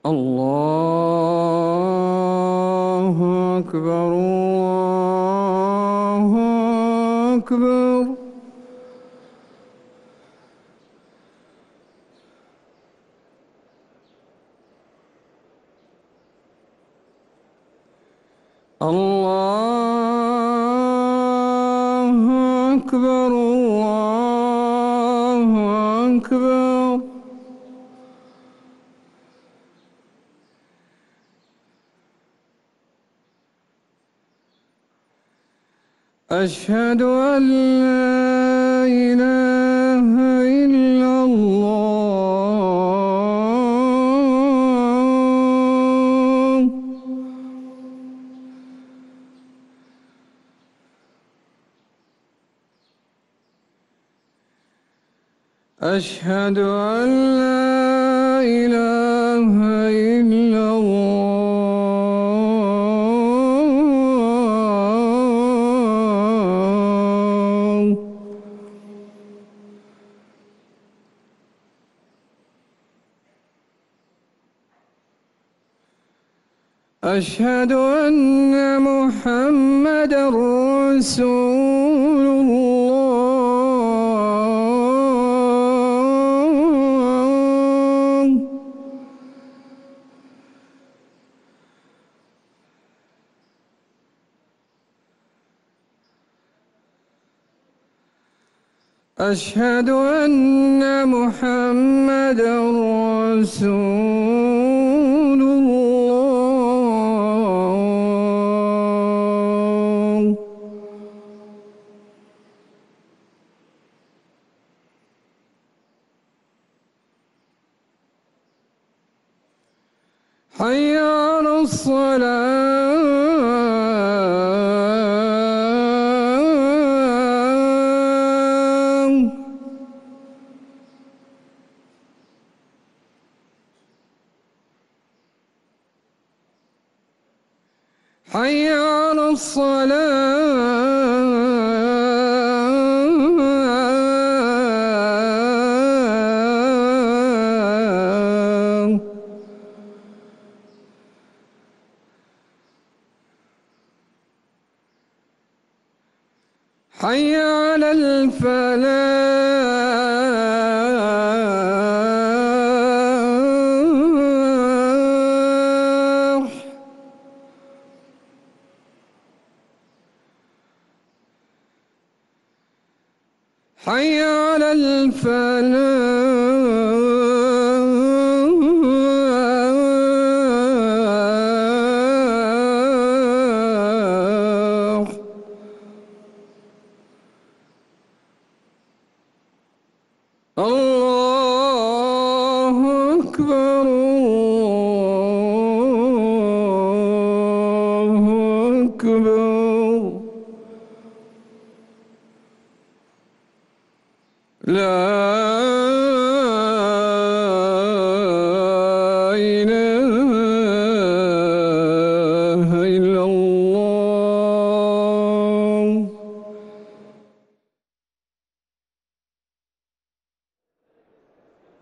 الله أكبر الله أكبر. الله أكبر الله أكبر. أشهد أن لا إله إلا الله. أشهد أن لا إله إلا الله. أشهد أن محمدًا رسول الله. أشهد أن محمدًا رسول الله. حي على الصلاة. حي على الصلاة. حي على الفلاح. حي على الفلاح. الله أكبر الله أكبر. لا